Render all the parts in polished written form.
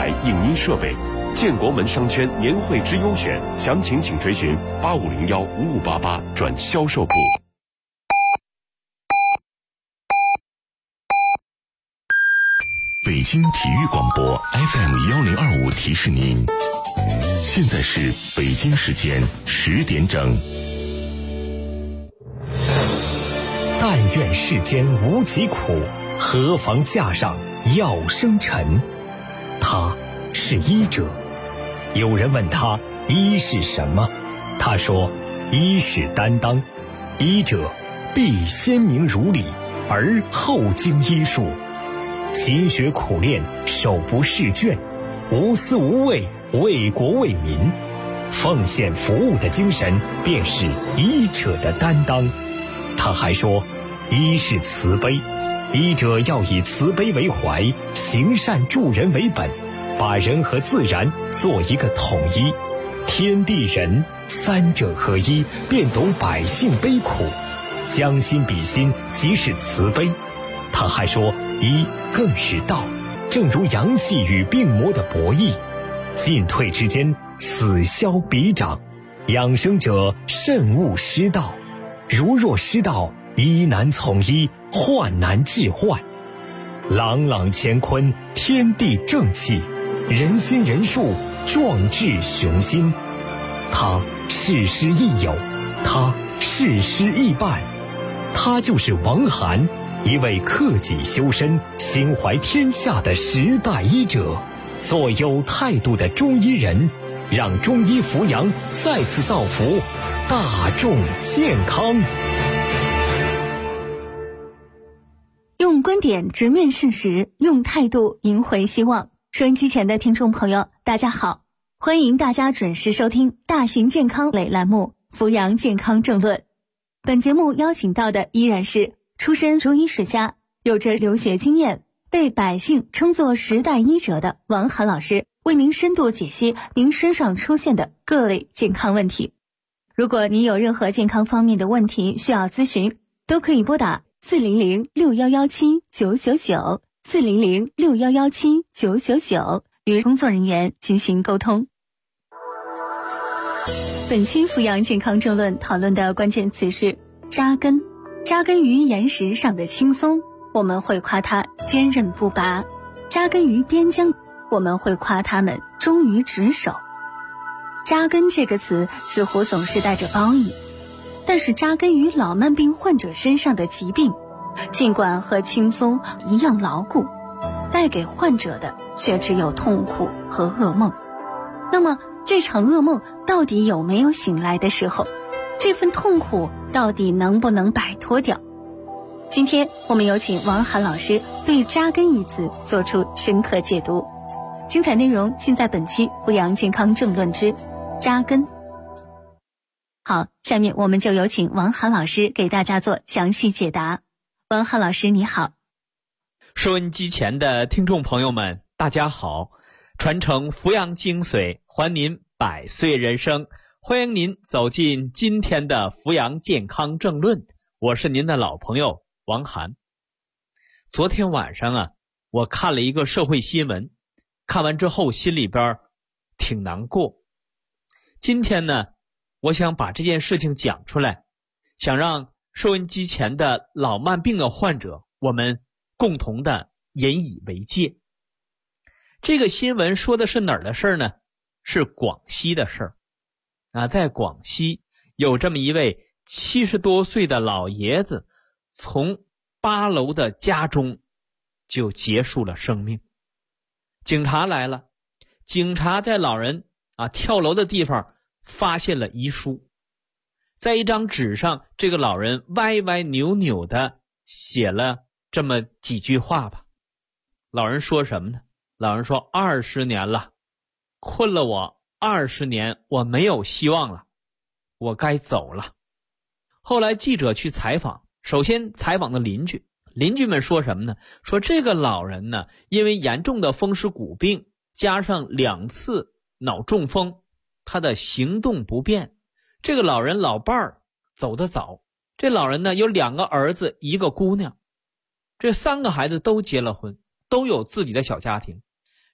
影音设备。建国门商圈年会之优选，详情请垂询85015588转销售部。 北京体育广播 FM1025提示您，现在是北京时间10点整。 但愿世间无疾苦，何妨架上药生尘。他是医者。有人问他医是什么，他说医是担当，医者必先明如理，而后经医术，勤学苦练，手不释卷，无私无畏，为国为民，奉献服务的精神便是医者的担当。他还说医是慈悲，医者要以慈悲为怀，行善助人为本，把人和自然做一个统一，天地人三者合一，便懂百姓悲苦，将心比心，即是慈悲。他还说医更是道，正如阳气与病魔的博弈，进退之间，此消彼长，养生者慎勿失道，如若失道，医难从医，患难治患。朗朗乾坤，天地正气，人心人术，壮志雄心。他事师亦友，他事师亦伴，他就是王涵，一位克己修身、心怀天下的时代医者，做有态度的中医人，让中医扶阳再次造福大众健康。 用观点直面事实，用态度赢回希望。收音机前的听众朋友，大家好，欢迎大家准时收听大型健康类栏目《扶阳健康政论》。本节目邀请到的依然是出身中医世家，有着留学经验，被百姓称作时代医者的王涵老师，为您深度解析您身上出现的各类健康问题。如果您有任何健康方面的问题需要咨询，都可以拨打400611799 400611799与工作人员进行沟通。本期扶阳健康政论讨论的关键词是扎根。扎根于岩石上的青松，我们会夸它坚韧不拔；扎根于边疆，我们会夸它们忠于职守。扎根这个词似乎总是带着褒义，但是扎根于老慢病患者身上的疾病，尽管和青松一样牢固，带给患者的却只有痛苦和噩梦。那么这场噩梦到底有没有醒来的时候？这份痛苦到底能不能摆脱掉？今天我们有请王涵老师对扎根一词做出深刻解读。精彩内容尽在本期扶阳健康政论之扎根。好，下面我们就有请王涵老师给大家做详细解答。王涵老师你好。 收音机前的听众朋友们大家好，传承扶阳精髓，还您百岁人生，欢迎您走进今天的扶阳健康政论，我是您的老朋友王涵。昨天晚上我看了一个社会新闻，看完之后心里边挺难过。今天呢，我想把这件事情讲出来，想让收音机前的老慢病的患者，我们共同的引以为戒。这个新闻说的是哪儿的事儿呢？是广西的事儿。在广西有这么一位70多岁的老爷子，从8楼的家中就结束了生命。警察来了，警察在老人跳楼的地方发现了遗书，在一张纸上，这个老人歪歪扭扭的写了这么几句话吧。老人说什么呢？老人说20年了，困了我20年，我没有希望了，我该走了。后来记者去采访，首先采访的邻居们说什么呢？说这个老人呢，因为严重的风湿骨病，加上2次脑中风，他的行动不便。这个老人老伴儿走得早，这老人呢有2个儿子1个姑娘，这3个孩子都结了婚，都有自己的小家庭。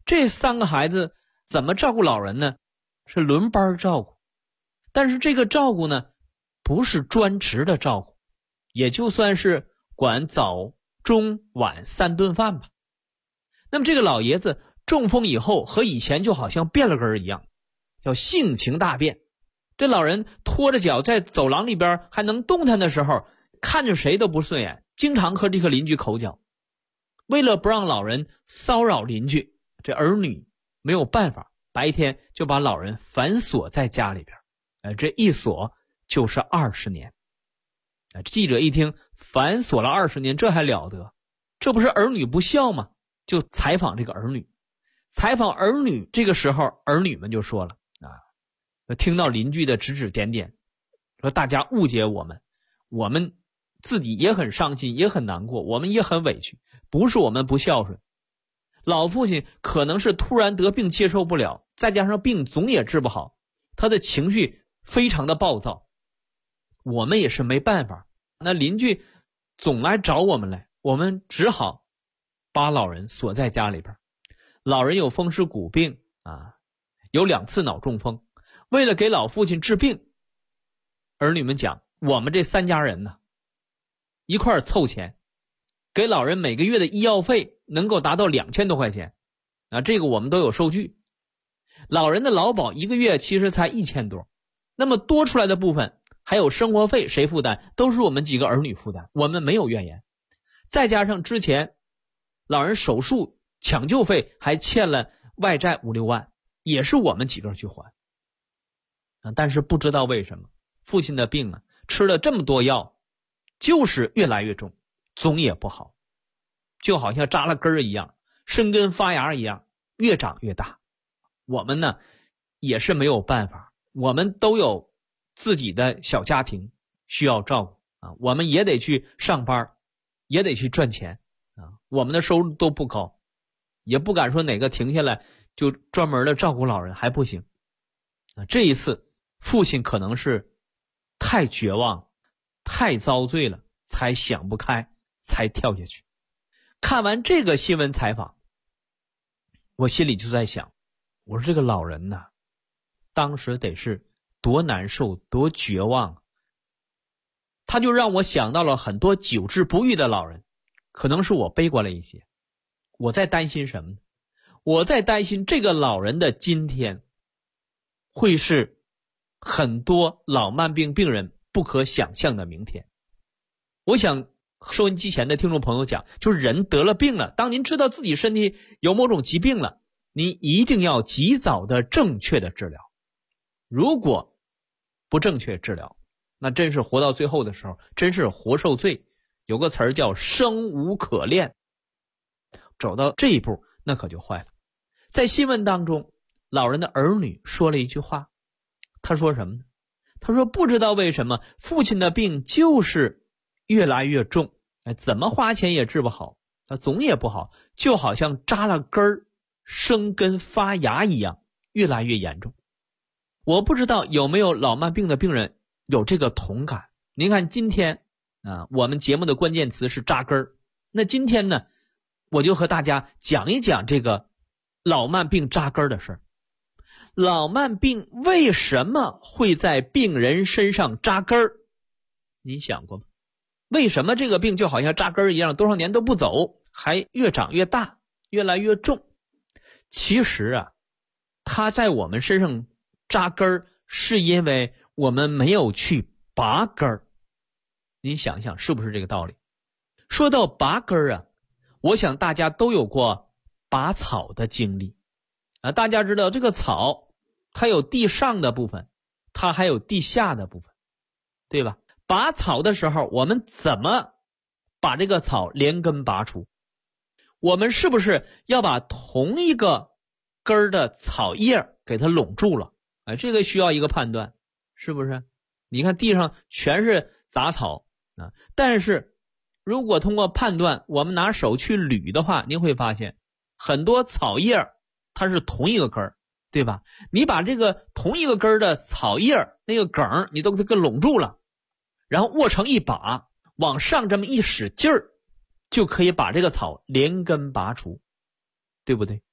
这3个孩子怎么照顾老人呢？是轮班照顾，但是这个照顾呢，不是专职的照顾，也就算是管早中晚3顿饭吧。那么这个老爷子中风以后和以前就好像变了根一样，叫性情大变。这老人拖着脚在走廊里边还能动弹的时候，看着谁都不顺眼，经常和这个邻居口角。为了不让老人骚扰邻居，这儿女没有办法，白天就把老人反锁在家里边。这一锁就是20年。记者一听反锁了20年，这还了得？这不是儿女不孝吗？就采访这个儿女。采访儿女，这个时候儿女们就说了听到邻居的指指点点，说大家误解我们自己也很伤心，也很难过，我们也很委屈，不是我们不孝顺。老父亲可能是突然得病接受不了，再加上病总也治不好，他的情绪非常的暴躁，我们也是没办法。那邻居总来找我们来，我们只好把老人锁在家里边。老人有风湿骨病有2次脑中风。为了给老父亲治病，儿女们讲，我们这3家人呢，一块凑钱，给老人每个月的医药费能够达到2000多块钱这个我们都有收据。老人的劳保一个月其实才1000多，那么多出来的部分还有生活费谁负担？都是我们几个儿女负担，我们没有怨言。再加上之前老人手术抢救费还欠了外债5、6万，也是我们几个去还。但是不知道为什么父亲的病吃了这么多药，就是越来越重，总也不好，就好像扎了根一样，生根发芽一样，越长越大。我们呢也是没有办法，我们都有自己的小家庭需要照顾我们也得去上班，也得去赚钱我们的收入都不高，也不敢说哪个停下来就专门的照顾老人还不行这一次父亲可能是太绝望太遭罪了，才想不开才跳下去。看完这个新闻采访，我心里就在想，我说这个老人当时得是多难受多绝望。他就让我想到了很多久治不愈的老人，可能是我悲观了一些。我在担心什么呢？我在担心这个老人的今天会是很多老慢病病人不可想象的明天。我想收音机前的听众朋友讲，就是人得了病了，当您知道自己身体有某种疾病了，您一定要及早的正确的治疗。如果不正确治疗，那真是活到最后的时候真是活受罪。有个词儿叫生无可恋，走到这一步那可就坏了。在新闻当中，老人的儿女说了一句话，他说什么呢？他说不知道为什么父亲的病就是越来越重，怎么花钱也治不好，总也不好，就好像扎了根儿生根发芽一样，越来越严重。我不知道有没有老慢病的病人有这个同感。您看今天我们节目的关键词是扎根儿，那今天呢我就和大家讲一讲这个老慢病扎根的事儿。老慢病为什么会在病人身上扎根儿？你想过吗？为什么这个病就好像扎根一样，多少年都不走，还越长越大，越来越重？其实它在我们身上扎根是因为我们没有去拔根儿。您想想是不是这个道理？说到拔根儿我想大家都有过拔草的经历大家知道这个草它有地上的部分，它还有地下的部分，对吧？拔草的时候我们怎么把这个草连根拔除？我们是不是要把同一个根儿的草叶给它拢住了？这个需要一个判断，是不是？你看地上全是杂草但是如果通过判断我们拿手去捋的话，您会发现很多草叶它是同一个根儿，对吧？你把这个同一个根儿的草叶那个梗你都给它拢住了，然后握成一把，往上这么一使劲儿，就可以把这个草连根拔除，对不对？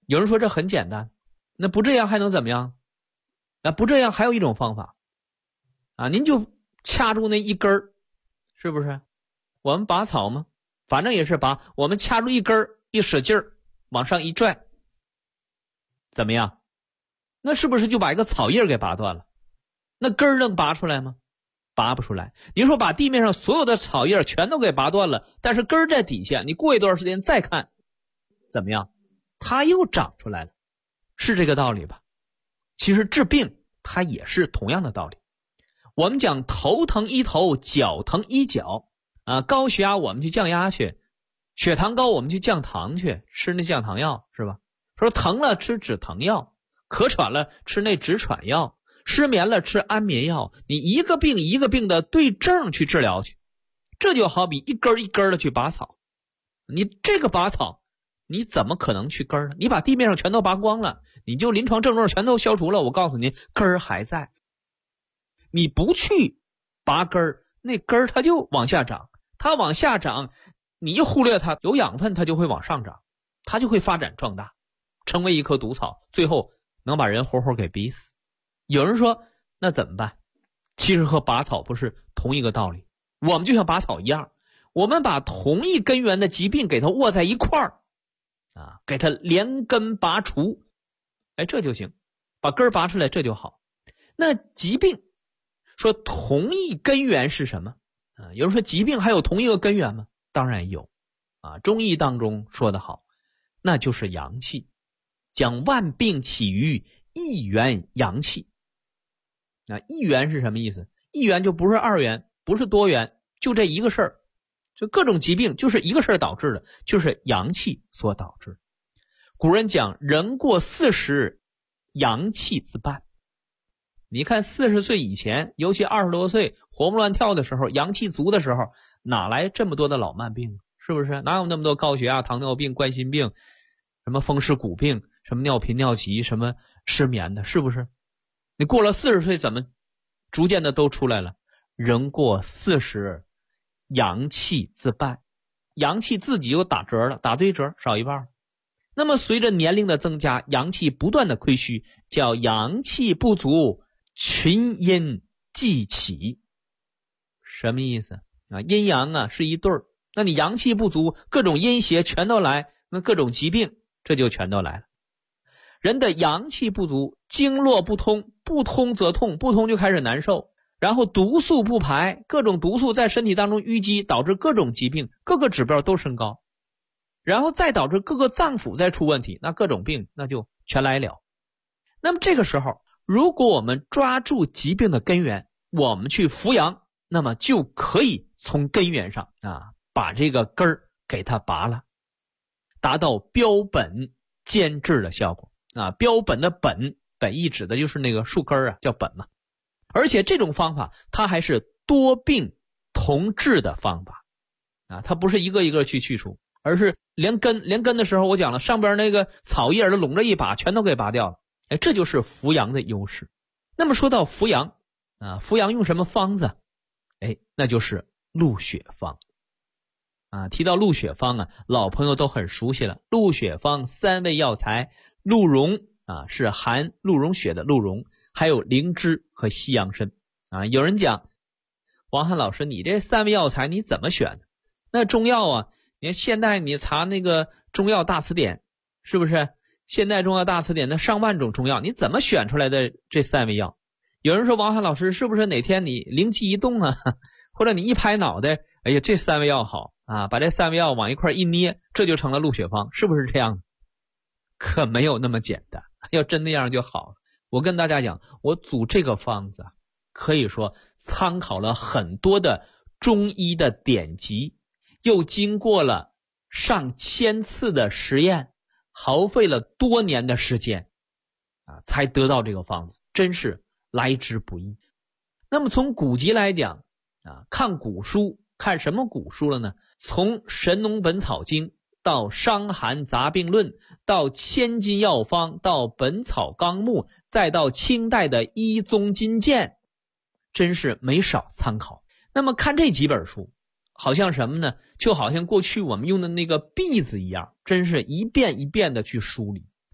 有人说这很简单，那不这样还能怎么样？那不这样还有一种方法啊，您就掐住那一根儿，是不是？我们拔草嘛，反正也是拔，我们掐住一根儿，一使劲儿往上一拽，怎么样？那是不是就把一个草叶给拔断了？那根儿能拔出来吗？拔不出来。您说把地面上所有的草叶全都给拔断了，但是根儿在底下，你过一段时间再看，怎么样？它又长出来了，是这个道理吧？其实治病它也是同样的道理。我们讲头疼医头，脚疼医脚啊，高血压我们去降压去，血糖高我们去降糖去，吃那降糖药是吧？说疼了吃止疼药，咳喘了吃那止喘药，失眠了吃安眠药，你一个病一个病的对症去治疗去。这就好比一根一根的去拔草，你这个拔草你怎么可能去根呢？你把地面上全都拔光了，你就临床症状全都消除了，我告诉您根儿还在。你不去拔根儿，那根儿它就往下长，它往下长，你一忽略它，有养分它就会往上长，它就会发展壮大，成为一棵毒草，最后能把人活活给逼死。有人说那怎么办？其实和拔草不是同一个道理，我们就像拔草一样，我们把同一根源的疾病给它握在一块儿啊，给它连根拔除，这就行，把根儿拔出来，这就好。那疾病说同一根源是什么啊？有人说疾病还有同一个根源吗？当然有啊。中医当中说得好，那就是阳气，讲万病起于一元阳气。那一元是什么意思？一元就不是二元，不是多元，就这一个事儿，就各种疾病就是一个事儿导致的，就是阳气所导致。古人讲人过40，阳气自半。你看40岁以前，尤其20多岁活蹦乱跳的时候，阳气足的时候，哪来这么多的老慢病？是不是？哪有那么多高血压、糖尿病、冠心病，什么风湿骨病，什么尿频尿急，什么失眠的，是不是？你过了40岁怎么逐渐的都出来了？人过40，阳气自半，阳气自己又打折了，打对折，少一半。那么随着年龄的增加，阳气不断的亏虚，叫阳气不足，群阴既起。什么意思啊？阴阳啊是一对儿，那你阳气不足，各种阴邪全都来，那各种疾病这就全都来了。人的阳气不足，经络不通，不通则痛，不通就开始难受，然后毒素不排，各种毒素在身体当中淤积，导致各种疾病，各个指标都升高，然后再导致各个脏腑再出问题，那各种病那就全来了。那么这个时候，如果我们抓住疾病的根源，我们去扶阳，那么就可以从根源上把这个根儿给它拔了，达到标本兼治的效果标本的本意指的就是那个树根叫本嘛。而且这种方法它还是多病同治的方法它不是一个一个去除，而是连根的时候我讲了，上边那个草叶都拢着一把全都给拔掉了。这就是扶阳的优势。那么说到扶阳扶阳用什么方子？那就是鹿血方提到鹿血方老朋友都很熟悉了。鹿血方3味药材，鹿茸是含鹿茸血的鹿茸，还有灵芝和西洋参有人讲王翰老师，你这3味药材你怎么选的？那中药你看现代你查那个中药大词典，是不是现代中药大词典那上万种中药，你怎么选出来的这3味药？有人说王翰老师，是不是哪天你灵机一动或者你一拍脑袋，哎呀这3味药好把这3味药往一块一捏，这就成了鹿血方，是不是这样的？可没有那么简单，要真那样就好了。我跟大家讲，我组这个方子可以说参考了很多的中医的典籍，又经过了上千次的实验，耗费了多年的时间才得到这个方子，真是来之不易。那么从古籍来讲看古书，看什么古书了呢？从《神农本草经》到《伤寒杂病论》，到《千金药方》，到《本草纲目》，再到清代的《医宗金鉴》，真是没少参考。那么看这几本书，好像什么呢？就好像过去我们用的那个篦子一样，真是一遍一遍的去梳理。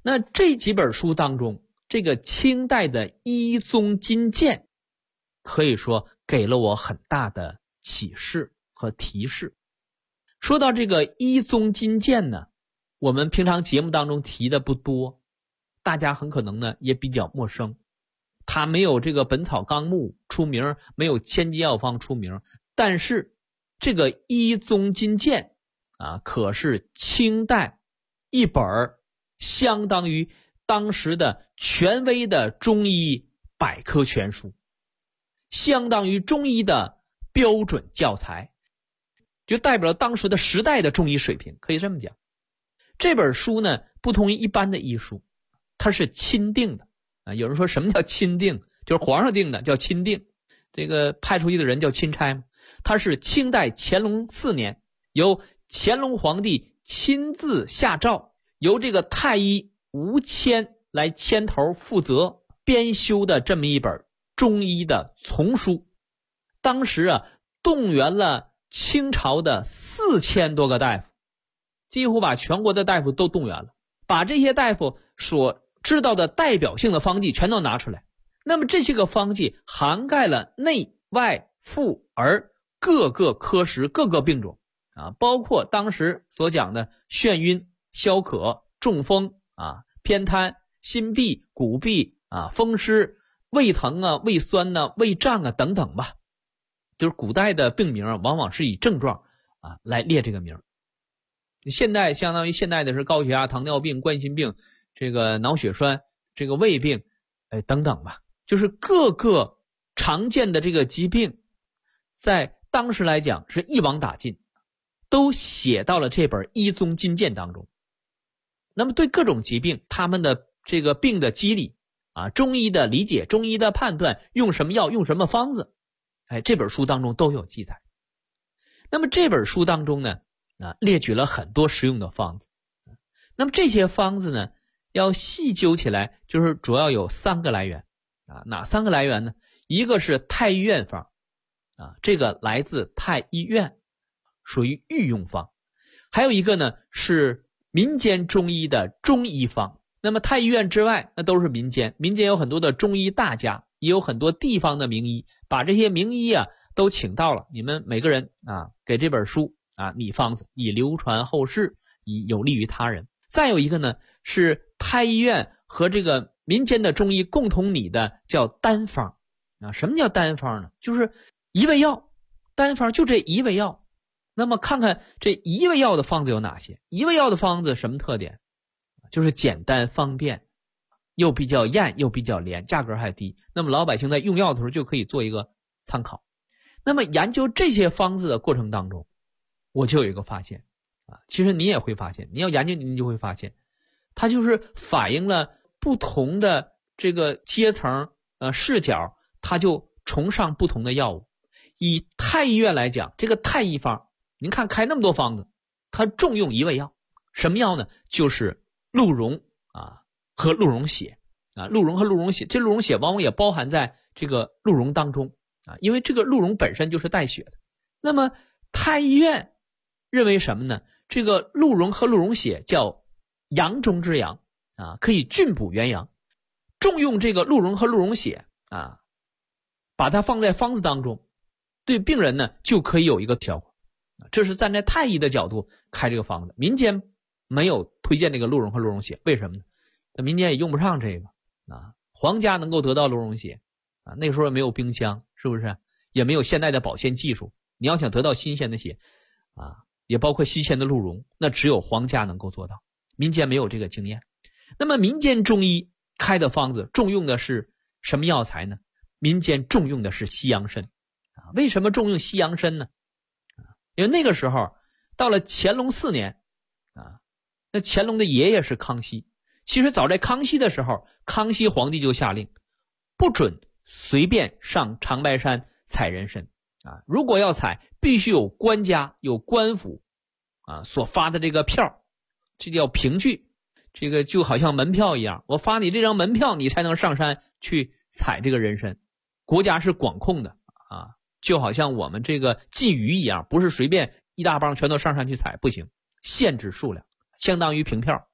那这几本书当中，这个清代的一宗金鉴可以说给了我很大的启示和提示。说到这个一宗金鉴呢，我们平常节目当中提的不多，大家很可能呢也比较陌生。它没有这个《本草纲目》出名，没有《千金药方》出名，但是这个一宗金鉴可是清代一本相当于当时的权威的中医百科全书，相当于中医的标准教材，就代表当时的时代的中医水平，可以这么讲。这本书呢，不同于一般的医书，它是钦定的有人说什么叫钦定？就是皇上定的叫钦定，这个派出去的人叫钦差嘛。它是清代乾隆4年由乾隆皇帝亲自下诏，由这个太医吴谦来牵头负责编修的这么一本中医的丛书。当时动员了清朝的4000多个大夫，几乎把全国的大夫都动员了，把这些大夫所知道的代表性的方剂全都拿出来。那么这些个方剂涵盖了内外妇儿各个科室各个病种包括当时所讲的眩晕、消渴、中风偏瘫、心痹、骨痹风湿、胃疼胃酸胃胀等等吧。就是古代的病名往往是以症状来列这个名。现代相当于现代的是高血压、糖尿病、冠心病、这个脑血栓、这个胃病等等吧。就是各个常见的这个疾病在当时来讲是一网打尽，都写到了这本一宗金鉴当中。那么对各种疾病他们的这个病的机理中医的理解、中医的判断，用什么药、用什么方子这本书当中都有记载。那么这本书当中呢列举了很多实用的方子。那么这些方子呢要细究起来，就是主要有3个来源哪3个来源呢？一个是太医院方这个来自太医院，属于御用方。还有一个呢是民间中医的中医方。那么太医院之外那都是民间，民间有很多的中医大家，也有很多地方的名医，把这些名医都请到了，你们每个人给这本书拟方子，以流传后世，以有利于他人。再有一个呢是太医院和这个民间的中医共同拟的叫单方什么叫单方呢？就是一味药，单方就这一味药。那么看看这一味药的方子有哪些？一味药的方子什么特点？就是简单方便，又比较验又比较廉，价格还低。那么老百姓在用药的时候就可以做一个参考。那么研究这些方子的过程当中，我就有一个发现其实你也会发现，你要研究你就会发现，它就是反映了不同的这个阶层视角，它就崇尚不同的药物。以太医院来讲，这个太医方您看开那么多方子，它重用一味药。什么药呢？就是鹿茸和鹿茸血鹿茸和鹿茸血，这鹿茸血往往也包含在这个鹿茸当中因为这个鹿茸本身就是带血的。那么太医院认为什么呢？这个鹿茸和鹿茸血叫阳中之阳可以菌补元阳，重用这个鹿茸和鹿茸血把它放在方子当中，对病人呢就可以有一个效果。这是站在太医的角度开这个方子，民间没有推荐这个鹿茸和鹿茸血，为什么呢？民间也用不上这个皇家能够得到鹿茸血那时候也没有冰箱，是不是？也没有现代的保鲜技术，你要想得到新鲜的血也包括新鲜的鹿茸，那只有皇家能够做到，民间没有这个经验。那么民间中医开的方子重用的是什么药材呢？民间重用的是西洋参为什么重用西洋参呢？因为那个时候到了乾隆4年那乾隆的爷爷是康熙。其实早在康熙的时候，康熙皇帝就下令不准随便上长白山采人参如果要采，必须有官家有官府所发的这个票，这叫凭据，这个就好像门票一样，我发你这张门票，你才能上山去采这个人参。国家是管控的就好像我们这个鲫鱼一样，不是随便一大帮全都上山去采，不行，限制数量，相当于凭票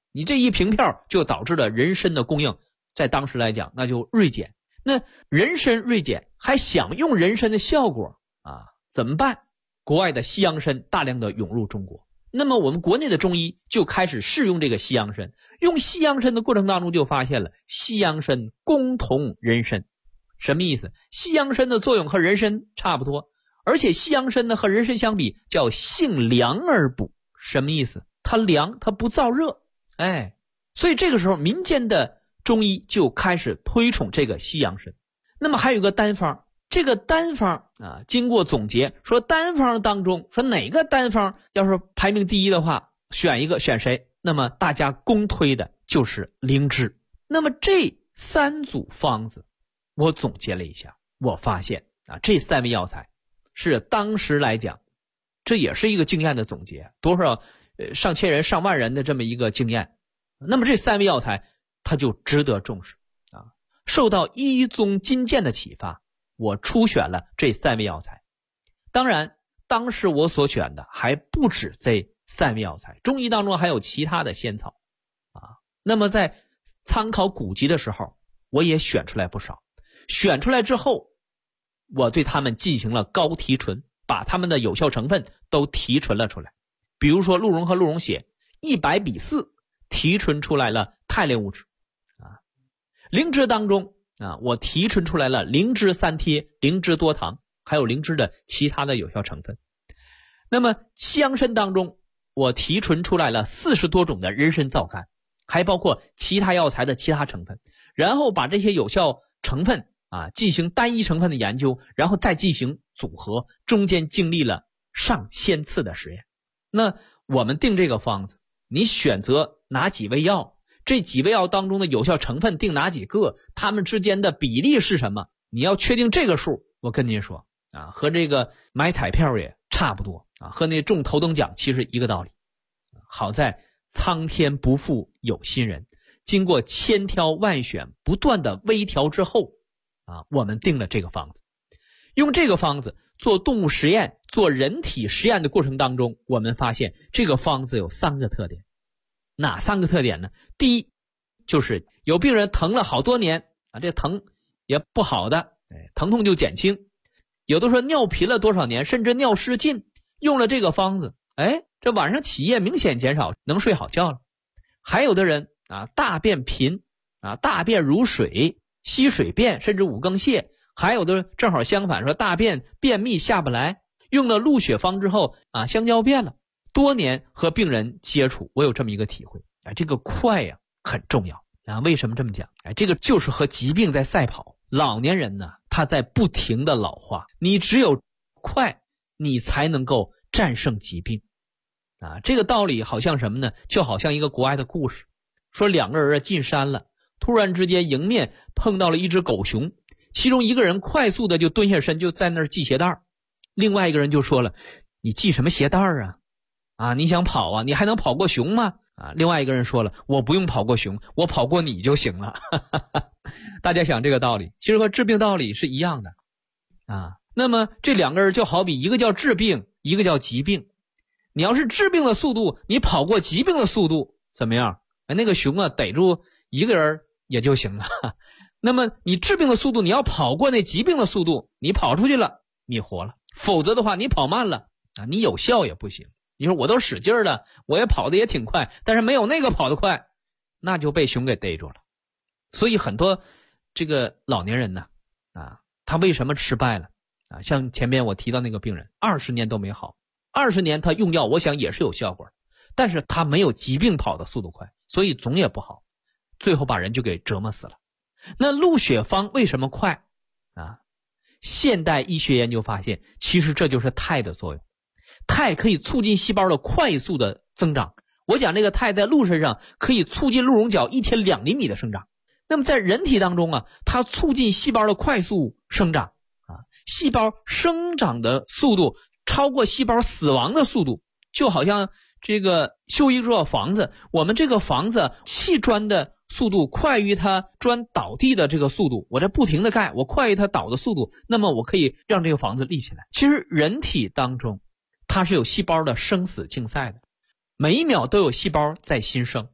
你这一平票就导致了人参的供应在当时来讲那就锐减。那人参锐减，还想用人参的效果怎么办？国外的西洋参大量的涌入中国，那么我们国内的中医就开始试用这个西洋参。用西洋参的过程当中就发现了西洋参攻同人参。什么意思？西洋参的作用和人参差不多，而且西洋参呢和人参相比叫性凉而补。什么意思？它凉，它不燥热。所以这个时候民间的中医就开始推崇这个西洋参。那么还有个单方，这个单方经过总结说单方当中说哪个单方要是排名第一的话，选一个选谁？那么大家公推的就是灵芝。那么这3组方子我总结了一下，我发现这3味药材是当时来讲，这也是一个经验的总结，多少上千人上万人的这么一个经验。那么这3味药材它就值得重视受到一宗金鉴的启发，我初选了这3味药材。当然当时我所选的还不止这3味药材，中医当中还有其他的仙草那么在参考古籍的时候我也选出来不少。选出来之后，我对它们进行了高提纯，把它们的有效成分都提纯了出来。比如说鹿茸和鹿茸血100比4提纯出来了肽类物质灵芝当中我提纯出来了灵芝3贴、灵芝多糖，还有灵芝的其他的有效成分。那么西洋参当中我提纯出来了40多种的人参皂苷，还包括其他药材的其他成分，然后把这些有效成分进行单一成分的研究，然后再进行组合，中间经历了上千次的实验。那我们定这个方子，你选择哪几味药，这几味药当中的有效成分定哪几个，它们之间的比例是什么，你要确定这个数。我跟您说和这个买彩票也差不多和那中头等奖其实一个道理。好在苍天不负有心人，经过千挑万选不断的微调之后我们定了这个方子。用这个方子做动物实验、做人体实验的过程当中，我们发现这个方子有3个特点。哪3个特点呢？第一，就是有病人疼了好多年这疼也不好的疼痛就减轻。有的说尿频了多少年，甚至尿失禁，用了这个方子这晚上起夜明显减少，能睡好觉了。还有的人大便频大便如水，稀水便，甚至五更泻。还有的正好相反，说大便便秘下不来，用了鹿血方之后香蕉便了。多年和病人接触，我有这么一个体会这个快很重要为什么这么讲这个就是和疾病在赛跑。老年人呢他在不停的老化，你只有快你才能够战胜疾病这个道理好像什么呢？就好像一个国外的故事，说2个人进山了，突然之间迎面碰到了一只狗熊，其中一个人快速的就蹲下身，就在那儿系鞋带，另外一个人就说了，你系什么鞋带你想跑你还能跑过熊吗？另外一个人说了，我不用跑过熊，我跑过你就行了。大家想这个道理其实和治病道理是一样的那么这2个人就好比一个叫治病，一个叫疾病。你要是治病的速度，你跑过疾病的速度怎么样？那个熊逮住一个人也就行了。那么你治病的速度，你要跑过那疾病的速度，你跑出去了你活了，否则的话你跑慢了你有效也不行。你说我都使劲了，我也跑得也挺快，但是没有那个跑得快，那就被熊给逮住了。所以很多这个老年人呢他为什么失败了像前面我提到那个病人20年都没好，20年他用药我想也是有效果，但是他没有疾病跑的速度快，所以总也不好，最后把人就给折磨死了。那鹿血方为什么快现代医学研究发现，其实这就是肽的作用。肽可以促进细胞的快速的增长，我讲这个肽在鹿身上可以促进鹿茸角1天2厘米的生长。那么在人体当中它促进细胞的快速生长细胞生长的速度超过细胞死亡的速度，就好像这个修一座房子，我们这个房子砌砖的速度快于它砖倒地的这个速度，我这不停的盖，我快于它倒的速度，那么我可以让这个房子立起来。其实人体当中它是有细胞的生死竞赛的，每1秒都有细胞在新生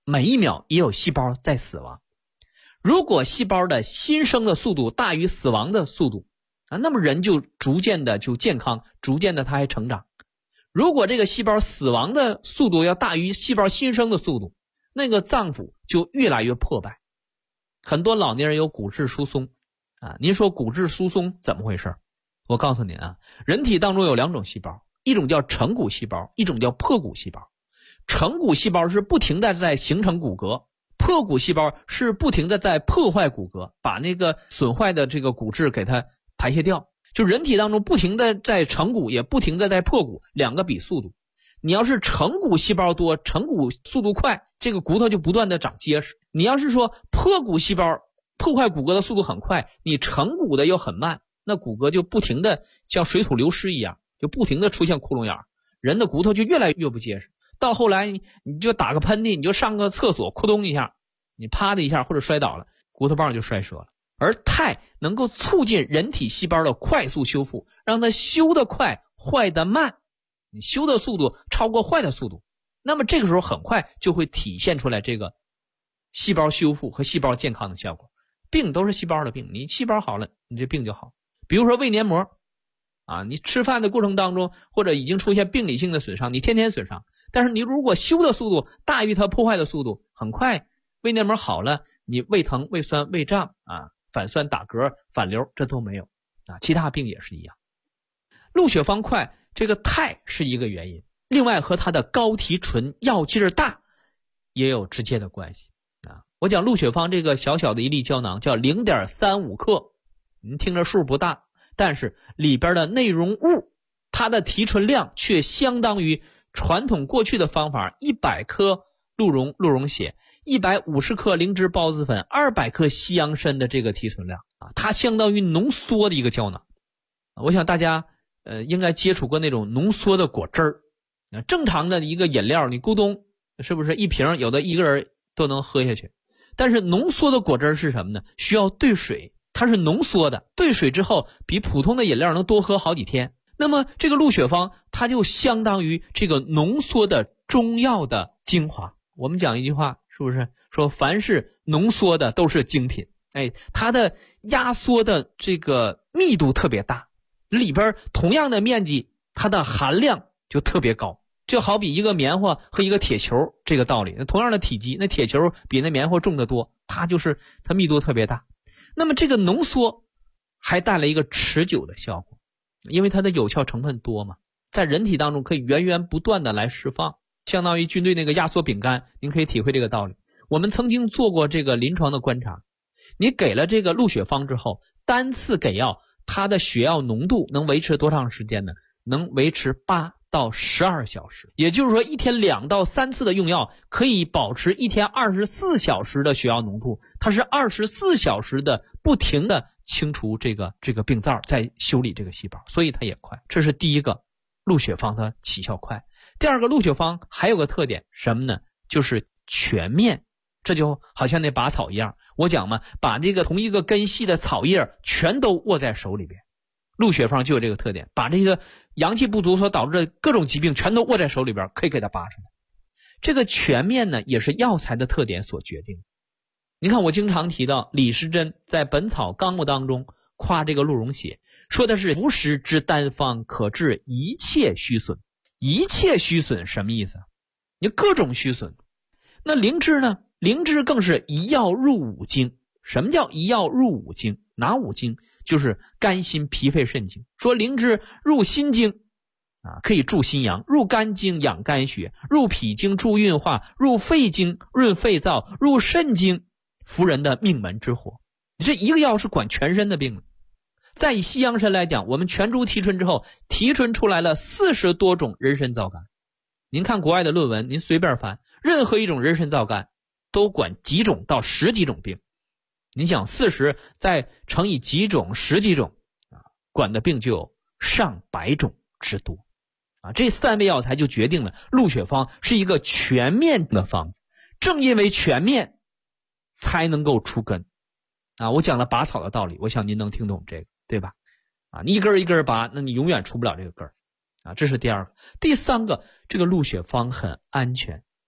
每一秒也有细胞在死亡。如果细胞的新生的速度大于死亡的速度那么人就逐渐的就健康，逐渐的它还成长。如果这个细胞死亡的速度要大于细胞新生的速度，那个脏腑就越来越破败。很多老年人有骨质疏松您说骨质疏松怎么回事？我告诉您人体当中有两种细胞，一种叫成骨细胞，一种叫破骨细胞。成骨细胞是不停的在形成骨骼，破骨细胞是不停的在破坏骨骼，把那个损坏的这个骨质给它排泄掉。就人体当中不停的在成骨，也不停的在破骨，两个比速度。你要是成骨细胞多，成骨速度快，这个骨头就不断的长结实。你要是说破骨细胞破坏骨骼的速度很快，你成骨的又很慢，那骨骼就不停的像水土流失一样，就不停的出现窟窿眼，人的骨头就越来越不结实。到后来你就打个喷嚏，你就上个厕所咕咚一下，你啪的一下或者摔倒了，骨头棒就摔折了。而钛能够促进人体细胞的快速修复，让它修得快，坏得慢，你修的速度超过坏的速度，那么这个时候很快就会体现出来这个细胞修复和细胞健康的效果。病都是细胞的病，你细胞好了，你这病就好。比如说胃黏膜你吃饭的过程当中或者已经出现病理性的损伤，你天天损伤，但是你如果修的速度大于它破坏的速度，很快胃黏膜好了，你胃疼、胃酸、胃胀反酸、打嗝、反流这都没有其他病也是一样。录血方快，这个钛是一个原因，另外和它的高提纯药劲大也有直接的关系我讲录血方这个小小的一粒胶囊叫 0.35 克，你听着数不大，但是里边的内容物它的提纯量却相当于传统过去的方法100克鹿茸血、150克灵芝孢子粉、200克西洋参的这个提纯量它相当于浓缩的一个胶囊。我想大家应该接触过那种浓缩的果汁儿正常的一个饮料你咕咚是不是一瓶有的一个人都能喝下去，但是浓缩的果汁是什么呢？需要兑水，它是浓缩的，兑水之后比普通的饮料能多喝好几天。那么这个录血方它就相当于这个浓缩的中药的精华。我们讲一句话是不是说凡是浓缩的都是精品，它的压缩的这个密度特别大，里边同样的面积它的含量就特别高，就好比一个棉花和一个铁球这个道理，同样的体积，那铁球比那棉花重得多，它密度特别大。那么这个浓缩还带来一个持久的效果，因为它的有效成分多嘛，在人体当中可以源源不断的来释放，相当于军队那个压缩饼干，您可以体会这个道理。我们曾经做过这个临床的观察，你给了这个录血方之后，单次给药，它的血药浓度能维持多长时间呢？能维持8到12小时，也就是说一天2到3次的用药可以保持一天24小时的血药浓度，它是24小时的不停的清除这个病灶，在修理这个细胞，所以它也快。这是第一个录血方它起效快。第二个录血方还有个特点什么呢？就是全面，这就好像那拔草一样，我讲嘛，把这个同一个根系的草叶全都握在手里边，录血方就有这个特点，把这个阳气不足所导致的各种疾病全都握在手里边，可以给它拔出来。这个全面呢，也是药材的特点所决定。你看我经常提到李时珍在《本草纲目》当中夸这个鹿茸血，说的是服食之单方，可治一切虚损。一切虚损什么意思？你各种虚损。那灵芝呢？灵芝更是一药入5经。什么叫一药入5经？哪5经？就是肝心脾肺肾经。说灵芝入心经可以助心阳，入肝经养肝血，入脾经助运化，入肺经润肺燥，入肾经服人的命门之火。这一个药是管全身的病的。再以西洋参来讲，我们全株提纯之后，提纯出来了40多种人参皂苷。您看国外的论文，您随便翻，任何一种人参皂苷都管几种到10几种病。你想40再乘以几种10几种管的病就有上百种之多这3味药材就决定了录血方是一个全面的方子。正因为全面才能够出根我讲了拔草的道理，我想您能听懂这个，对吧？你一根一根拔，那你永远出不了这个根这是第二个。第三个，这个录血方很安全。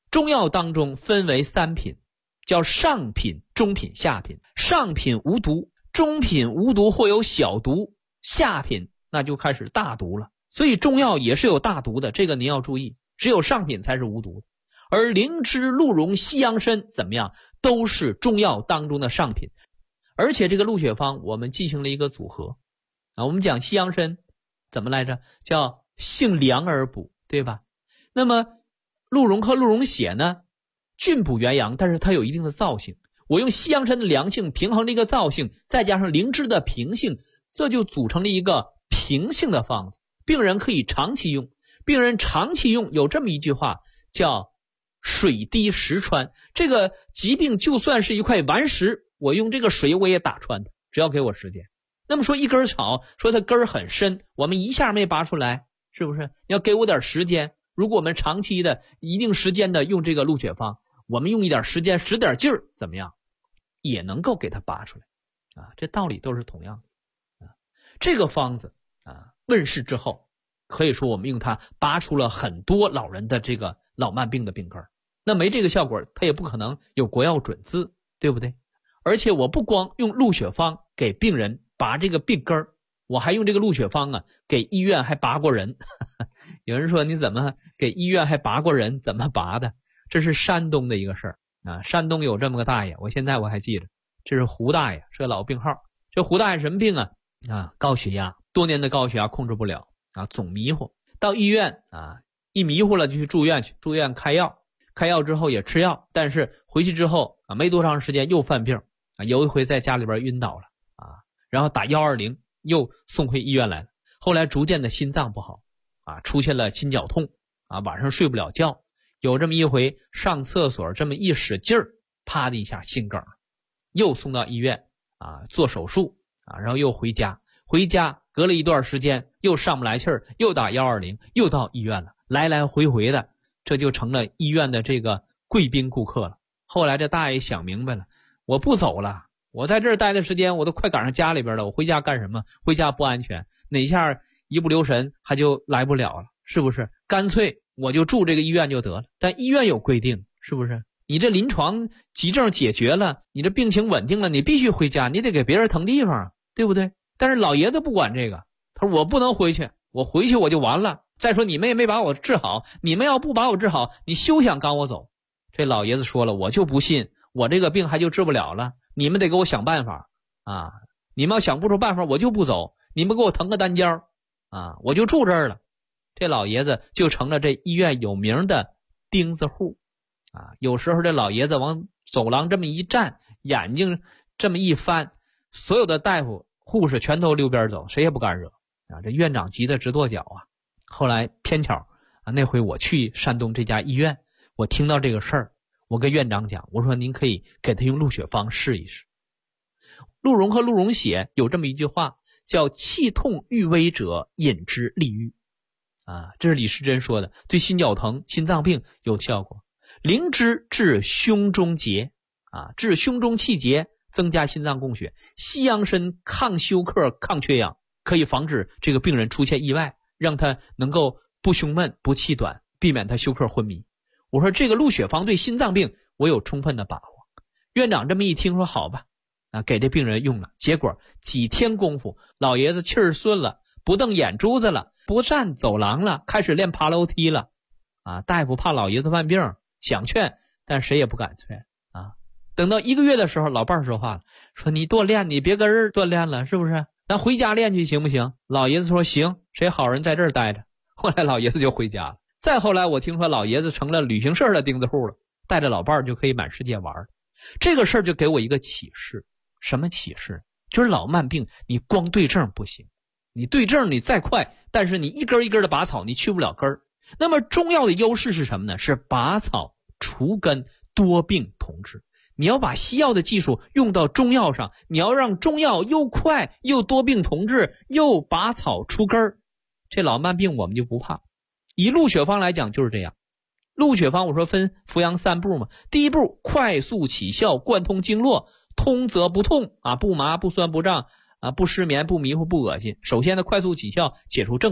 中药当中分为3品，叫上品、中品、下品。上品无毒，中品无毒或有小毒，下品那就开始大毒了。所以中药也是有大毒的，这个您要注意，只有上品才是无毒的。而灵芝、鹿茸、西洋参怎么样，都是中药当中的上品。而且这个鹿血方我们进行了一个组合啊，我们讲西洋参怎么来着，叫性凉而补，对吧？那么鹿茸和鹿茸血呢，峻补元阳，但是它有一定的燥性。我用西洋参的凉性平衡这个燥性，再加上灵芝的平性，这就组成了一个平性的方子，病人可以长期用。病人长期用有这么一句话叫水滴石穿，这个疾病就算是一块顽石，我用这个水我也打穿它，只要给我时间。那么说一根草，说它根儿很深，我们一下没拔出来，是不是？要给我点时间。如果我们长期的一定时间的用这个鹿血方，我们用一点时间使点劲儿，怎么样也能够给它拔出来啊？这道理都是同样的啊。这个方子啊问世之后，可以说我们用它拔出了很多老人的这个老慢病的病根。那没这个效果，它也不可能有国药准字，对不对？而且我不光用鹿血方给病人拔这个病根，我还用这个鹿血方啊给医院还拔过人。有人说你怎么给医院还拔过人，怎么拔的？这是山东的一个事儿啊。山东有这么个大爷，现在我还记着，这是胡大爷，是个老病号。这胡大爷什么病啊？高血压，多年的高血压控制不了啊，总迷糊。到医院啊，一迷糊了就去住院去，住院开药之后也吃药，但是回去之后啊，没多长时间又犯病啊，有一回在家里边晕倒了啊，然后打120又送回医院来了。后来逐渐的心脏不好啊，出现了心绞痛啊，晚上睡不了觉。有这么一回上厕所这么一使劲儿，啪的一下心梗，又送到医院啊做手术啊，然后又回家隔了一段时间又上不来气儿，又打120，又到医院了，来来回回的，这就成了医院的这个贵宾顾客了。后来这大爷想明白了，我不走了，我在这儿待的时间我都快赶上家里边了，我回家干什么？回家不安全，哪下一不留神他就来不了了，是不是？干脆我就住这个医院就得了。但医院有规定，是不是？你这临床急症解决了，你这病情稳定了，你必须回家，你得给别人腾地方，对不对？但是老爷子不管这个，他说我不能回去，我回去我就完了。再说你们也没把我治好，你们要不把我治好，你休想赶我走。这老爷子说了，我就不信我这个病还就治不了了，你们得给我想办法啊！你们要想不出办法，我就不走，你们给我腾个单间啊，我就住这儿了。这老爷子就成了这医院有名的钉子户啊！有时候这老爷子往走廊这么一站，眼睛这么一翻，所有的大夫护士全都溜边走，谁也不敢惹啊！这院长急得直跺脚啊！后来偏巧啊，那回我去山东这家医院，我听到这个事儿，我跟院长讲，我说您可以给他用鹿血方试一试。鹿茸和鹿茸血有这么一句话，叫气痛郁微者饮之利愈啊，这是李时珍说的，对心绞疼、心脏病有效果。灵芝治胸中结啊，治胸中气结，增加心脏供血。西洋参抗休克、抗缺氧，可以防止这个病人出现意外，让他能够不胸闷、不气短，避免他休克昏迷。我说这个鹿血方对心脏病我有充分的把握。院长这么一听说好吧啊，给这病人用了，结果几天功夫，老爷子气儿顺了，不瞪眼珠子了，不站走廊了，开始练爬楼梯了啊！大夫怕老爷子犯病，想劝，但谁也不敢劝啊。等到1个月的时候，老伴儿说话了，说你多练，你别跟人锻炼了，是不是？咱回家练去行不行？老爷子说行，谁好人在这儿待着。后来老爷子就回家了。再后来我听说老爷子成了旅行社的钉子户了，带着老伴儿就可以满世界玩。这个事儿就给我一个启示，什么启示？就是老慢病你光对症不行，你对症你再快，但是你一根一根的拔草你去不了根儿。那么中药的优势是什么呢？是拔草除根，多病同治。你要把西药的技术用到中药上，你要让中药又快又多病同治又拔草除根儿，这老慢病我们就不怕。以鹿血方来讲就是这样。鹿血方我说分服阳3步嘛，第一步快速起效，贯通经络，通则不痛啊，不麻不酸不胀啊，不失眠不迷糊不恶心。首先呢，快速起效，解除症状。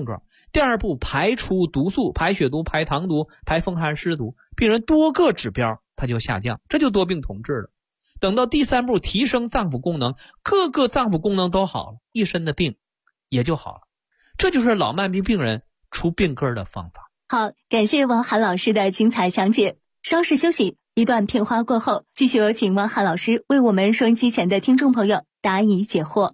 第二步，排出毒素，排血毒、排糖毒、排风寒湿毒，病人多个指标它就下降，这就多病统治了。等到第三步，提升脏腑功能，各个脏腑功能都好了，一身的病也就好了。这就是老慢病病人除病根的方法。 好，感谢王涵老师的精彩讲解。稍事休息，一段片花过后，继续有请王涵老师为我们收音机前的听众朋友答疑解惑。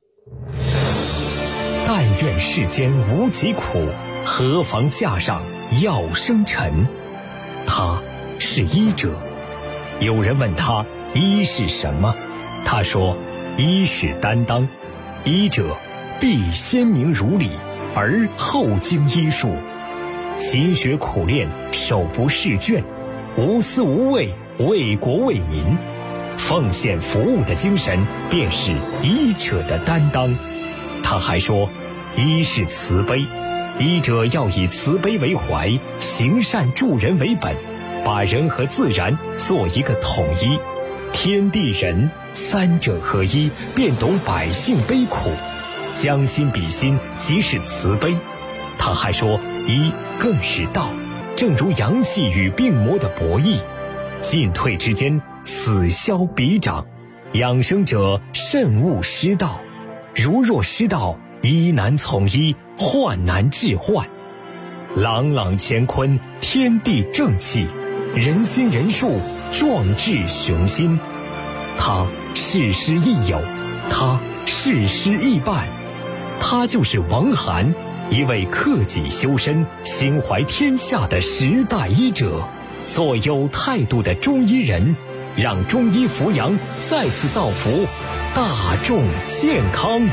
但愿世间无疾苦，何妨架上药生尘。他是医者。有人问他医是什么，他说医是担当，医者必先明如理，而后经医术，勤学苦练，手不释卷，无私无畏，为国为民，奉献服务的精神便是医者的担当。他还说医是慈悲，医者要以慈悲为怀，行善助人为本，把人和自然做一个统一，天地人三者合一，便懂百姓悲苦，将心比心，即是慈悲。他还说医更是道，正如阳气与病魔的博弈，进退之间，此消彼长，养生者慎勿失道，如若失道，医难从医，患难治患。朗朗乾坤，天地正气，人心人术，壮志雄心。他事师亦友，他事师亦伴，他就是王涵，一位克己修身、心怀天下的时代医者，做有态度的中医人，让中医扶阳再次造福大众健康。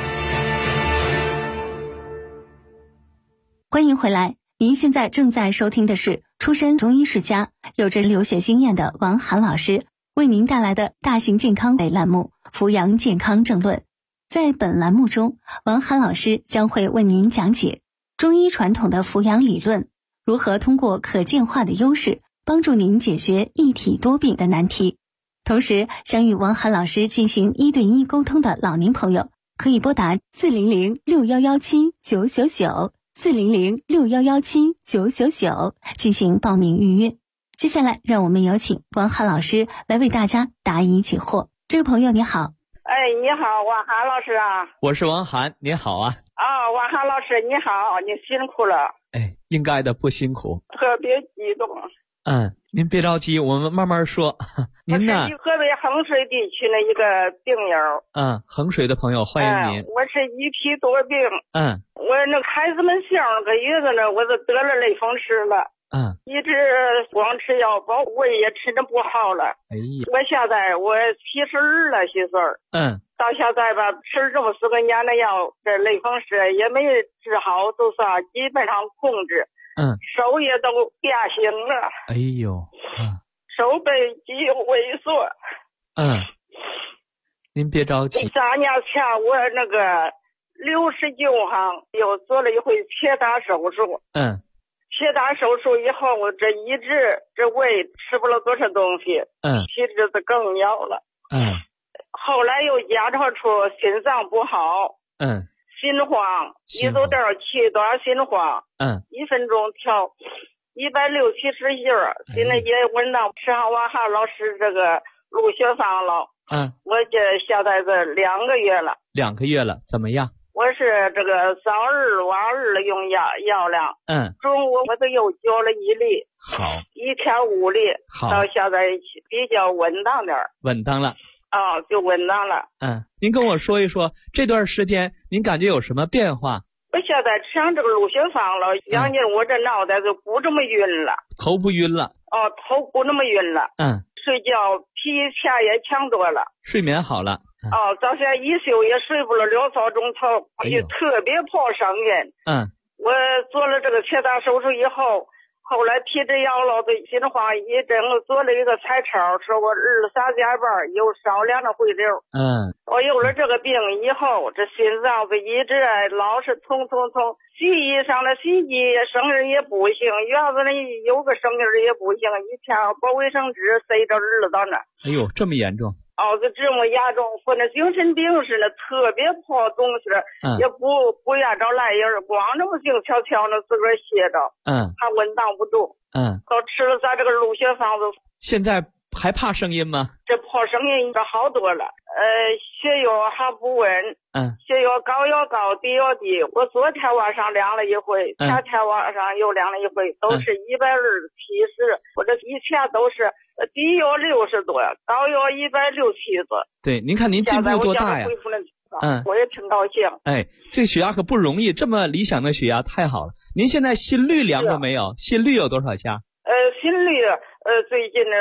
欢迎回来，您现在正在收听的是出身中医世家、有着留学经验的王涵老师为您带来的大型健康类栏目《扶阳健康政论》。在本栏目中，王涵老师将会为您讲解中医传统的扶阳理论，如何通过可见化的优势帮助您解决一体多病的难题。同时，想与王涵老师进行1对1沟通的老年朋友，可以拨打400-6117-999 400-6117-999进行报名预约。接下来让我们有请王涵老师来为大家答疑解惑。这位朋友你好。 你好，王涵老师啊。 我是王涵，你好啊。 王涵老师你好，你辛苦了。 应该的，不辛苦。 特别激动。 您别着急，我们慢慢说。您呢？ 我是河北衡水地区的一个病友。 衡水的朋友欢迎您。 我是一体多病。我那孩子们上个月子呢，我就得了类风湿了。一直光吃药包，我也吃的不好了。我现在我72了，媳妇儿。到现在吧，吃这么4个年的药，这类风湿也没治好，都算基本上控制。手也都变形了。手背肌肉萎缩。 您别着急。 3年前我那个69行又做了一回切打手术。切打手术以后，我这一直这胃吃不了多少东西。体质是更要了。后来又检查出心脏不好。心慌，1走道7段心慌。1分钟跳160-170下，现在也闻到吃上王涵老师这个鹿血芳了。我这现在这2个月了。 2个月了，怎么样？ 我是这个早日晚日用药量。中午我都又浇了1粒。 好。 1天5粒。好。到现在比较稳当点。 稳当了。 就稳当了。 您跟我说一说这段时间您感觉有什么变化？ 我现在吃上这个鹿血芳了，将近我这脑袋就不这么晕了。 头不晕了。 头不那么晕了。睡觉比以前也强多了。睡眠好了。 早前一宿也睡不了2、3钟头，就特别怕伤人。我做了这个切打手术以后，后来体质药了，对心慌一阵，我做了一个彩超，说我23间半有少量的回流。我有了这个病以后，这心脏子一直老是痛。西医上的西医声音也不行，院子里有个声音也不行，一天把卫生纸塞着耳朵那。 这么严重？ 熬子这么严重，或者精神病似的，特别跑东西，也不愿着来人，光那么静悄悄的自个儿歇着，还稳当不住，都吃了咱这个鹿血方子。 现在还怕声音吗？ 这怕声音这好多了，血压还不稳，血压高要高，低要低。我昨天晚上量了一回，前天晚上又量了一回，都是120/70，我这以前都是低压60多，高压160、70。 对，您看您进步多大呀？ 我也挺高兴。 哎，这血压可不容易，这么理想的血压太好了。您现在心率量过没有？心率有多少下？ 心率最近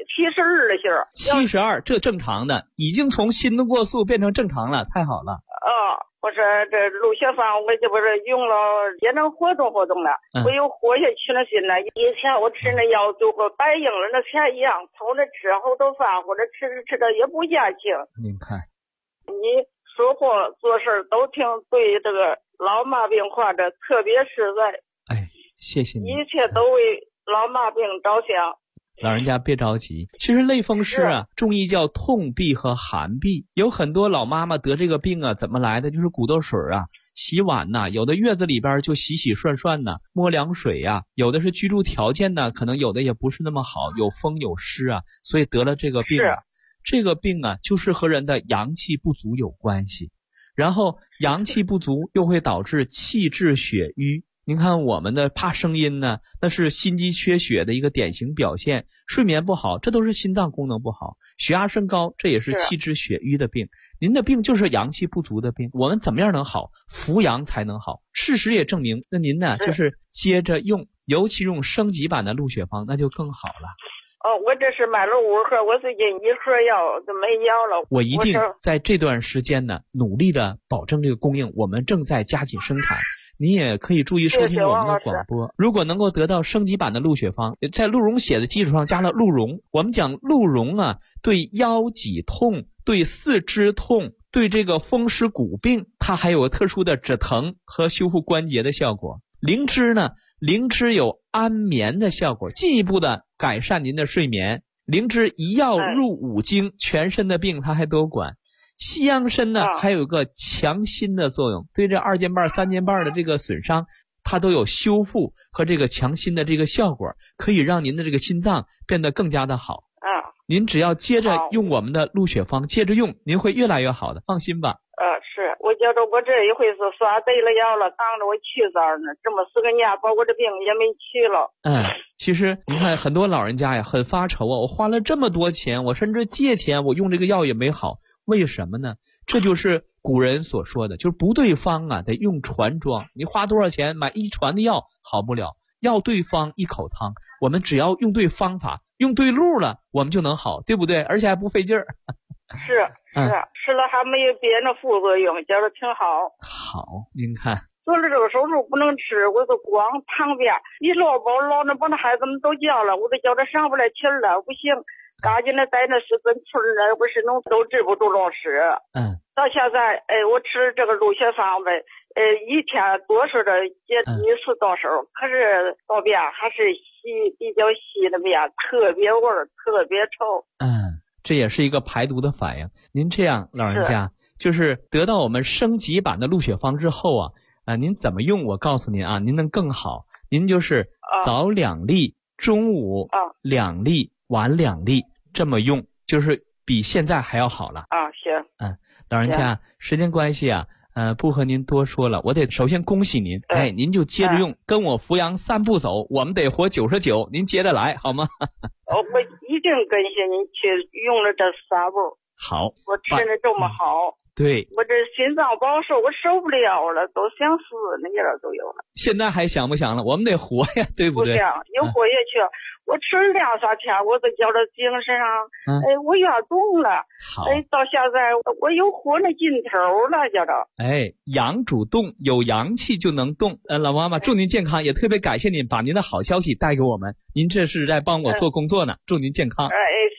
72了些。 72，这正常的，已经从心动过速变成正常了，太好了。 我说这鹿血方，我这不是用了也能活动活动了，我又活下去了心了。以前我吃那药就和白应了那钱一样，从那之后都饭或者吃的也不厌情。 您看， 你说话做事都挺对这个老麻病患者特别实在。 哎，谢谢你， 一切都为老麻病着想。 老人家别着急，其实类风湿啊，中医叫痛痹和寒痹。有很多老妈妈得这个病啊，怎么来的？就是骨头水啊，洗碗呐，有的月子里边就洗洗涮涮呐，摸凉水呀，有的是居住条件呢，可能有的也不是那么好，有风有湿啊，所以得了这个病。这个病啊，就是和人的阳气不足有关系，然后阳气不足又会导致气滞血瘀。您看我们的怕声音呢，那是心肌缺血的一个典型表现，睡眠不好，这都是心脏功能不好，血压升高，这也是气滞血瘀的病。您的病就是阳气不足的病，我们怎么样能好？扶阳才能好。事实也证明，那您呢就是接着用，尤其用升级版的鹿血方，那就更好了。 我这是买了5盒，我最近1盒药就没药了。 我一定在这段时间呢，努力的保证这个供应，我们正在加紧生产。你也可以注意收听我们的广播。如果能够得到升级版的鹿血方，在鹿茸血的基础上加了鹿茸，我们讲鹿茸啊，对腰脊痛、对四肢痛、对这个风湿骨病，它还有特殊的止疼和修复关节的效果。灵芝呢，灵芝有安眠的效果，进一步的改善您的睡眠。灵芝一药入5经，全身的病它还都管。西洋参呢，还有一个强心的作用，对这2间瓣、3间瓣的这个损伤，它都有修复和这个强心的这个效果，可以让您的这个心脏变得更加的好。您只要接着用我们的鹿血方，接着用，您会越来越好的，放心吧。 是我觉着我这一回是耍对了药了，当着我去这儿呢，这么4个年把我这病也没去了。 其实你看很多老人家呀很发愁啊，我花了这么多钱，我甚至借钱，我用这个药也没好，为什么呢？这就是古人所说的，就是不对方啊，得用船装。你花多少钱买1船的药好不了，要对方1口汤。我们只要用对方法，用对路了，我们就能好，对不对？而且还不费劲儿。 是吃了还没有别的副作用，觉得挺好。 好，您看做了这个手术不能吃，我就光旁边一落包老那把那孩子们都叫了，我都叫他上不来气儿了，不行，赶紧的在那是跟村儿不是能都治不住老师。到现在我吃这个鹿血方呗，一天多数的也1次到手，可是到便还是比较稀的便，特别味儿，特别臭。 这也是一个排毒的反应。您这样老人家就是得到我们升级版的鹿血方之后啊，您怎么用我告诉您啊，您能更好。您就是早2粒，中午2粒，晚2粒，这么用，就是比现在还要好了。 行。 老人家时间关系啊，不和您多说了，我得首先恭喜您。您就接着用，跟我扶阳3步走，我们得活99，您接着来好吗？ 我一定跟谢您去用了这3步。 好， 我吃的这么好。 对， 我这心脏保守，我受不了了，都想死，那点儿都有了。 现在还想不想了？我们得活呀，对不对？ 不想，又活下去。我吃了2、3天，我都觉得精神上，我越动了。 好， 到现在我又活那劲头了，觉着。 阳主动，有阳气就能动。老妈妈，祝您健康，也特别感谢您把您的好消息带给我们。您这是在帮我做工作呢，祝您健康。 谢谢。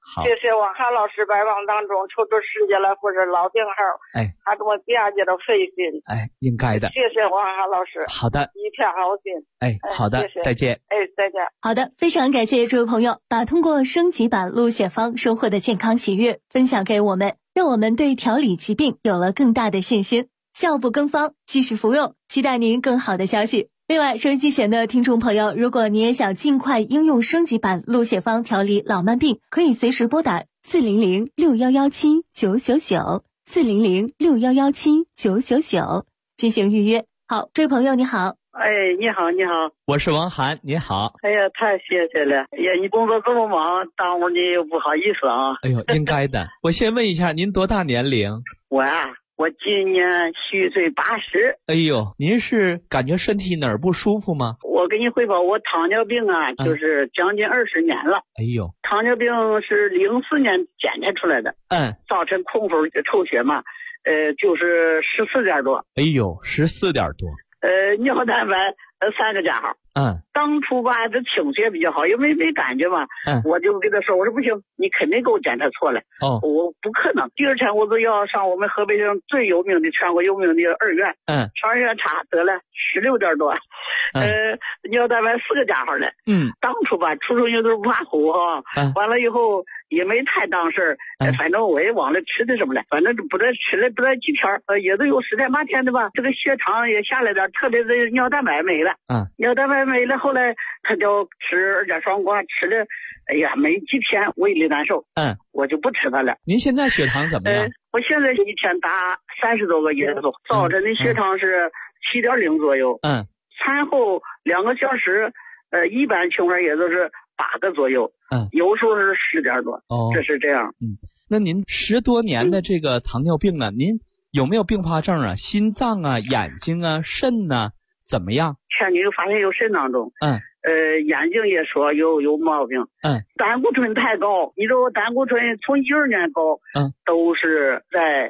好， 谢谢王涵老师百忙当中抽出时间来或者老病号，还给我点解的费心， 应该的。 谢谢王涵老师。 好的， 一片好心。 好的， 谢谢， 再见。 再见。 好的，非常感谢这位朋友把通过升级版鹿血方收获的健康喜悦分享给我们，让我们对调理疾病有了更大的信心。效不更方，继续服用，期待您更好的消息。另外，收音机前的听众朋友，如果你也想尽快应用升级版鹿血方调理老慢病，可以随时拨打400-6117-999，400-6117-999进行预约。好，这位朋友你好。 你好，你好， 我是王涵，你好。 哎呀，太谢谢了。哎呀，你工作这么忙，耽误你又不好意思啊。 哎呦，应该的。我先问一下，您多大年龄？ 我今年虚岁80。 哎呦，您是感觉身体哪儿不舒服吗？ 我给你汇报，我糖尿病就是将近20年了。 哎呦， 糖尿病是04年检查出来的。造成空腹抽血嘛，就是14点多。 哎呦，14点多。 尿蛋白3个加号。当初吧，这清血比较好，因为没感觉嘛。我就跟他说，我说不行，你肯定给我检查错了。我不可能。第二天我就要上我们河北省最有名的、全国有名的二院。上二院查得了16点多。尿蛋白4个加号了。当初吧，初生牛犊不怕虎啊。完了以后也没太当事儿。反正我也忘了吃的什么了，反正不知道吃了不知道几天，也都有10天8天的吧。这个血糖也下来点，特别是尿蛋白没了。尿蛋白没了，后来他就吃2价双胍，吃了，哎呀，没几天胃里难受。我就不吃它了。 您现在血糖怎么样？ 我现在一天打30多个液素，早晨的血糖是7.0左右。餐后2个小时，一般情况也就是8个左右。有时候是10点多。这是这样。 那您10多年的这个糖尿病您有没有并发症啊？心脏啊、眼睛啊、肾啊怎么样？ 前女友发现有肾囊肿。眼睛也说有毛病。胆固醇太高，你说我胆固醇从12年高。都是在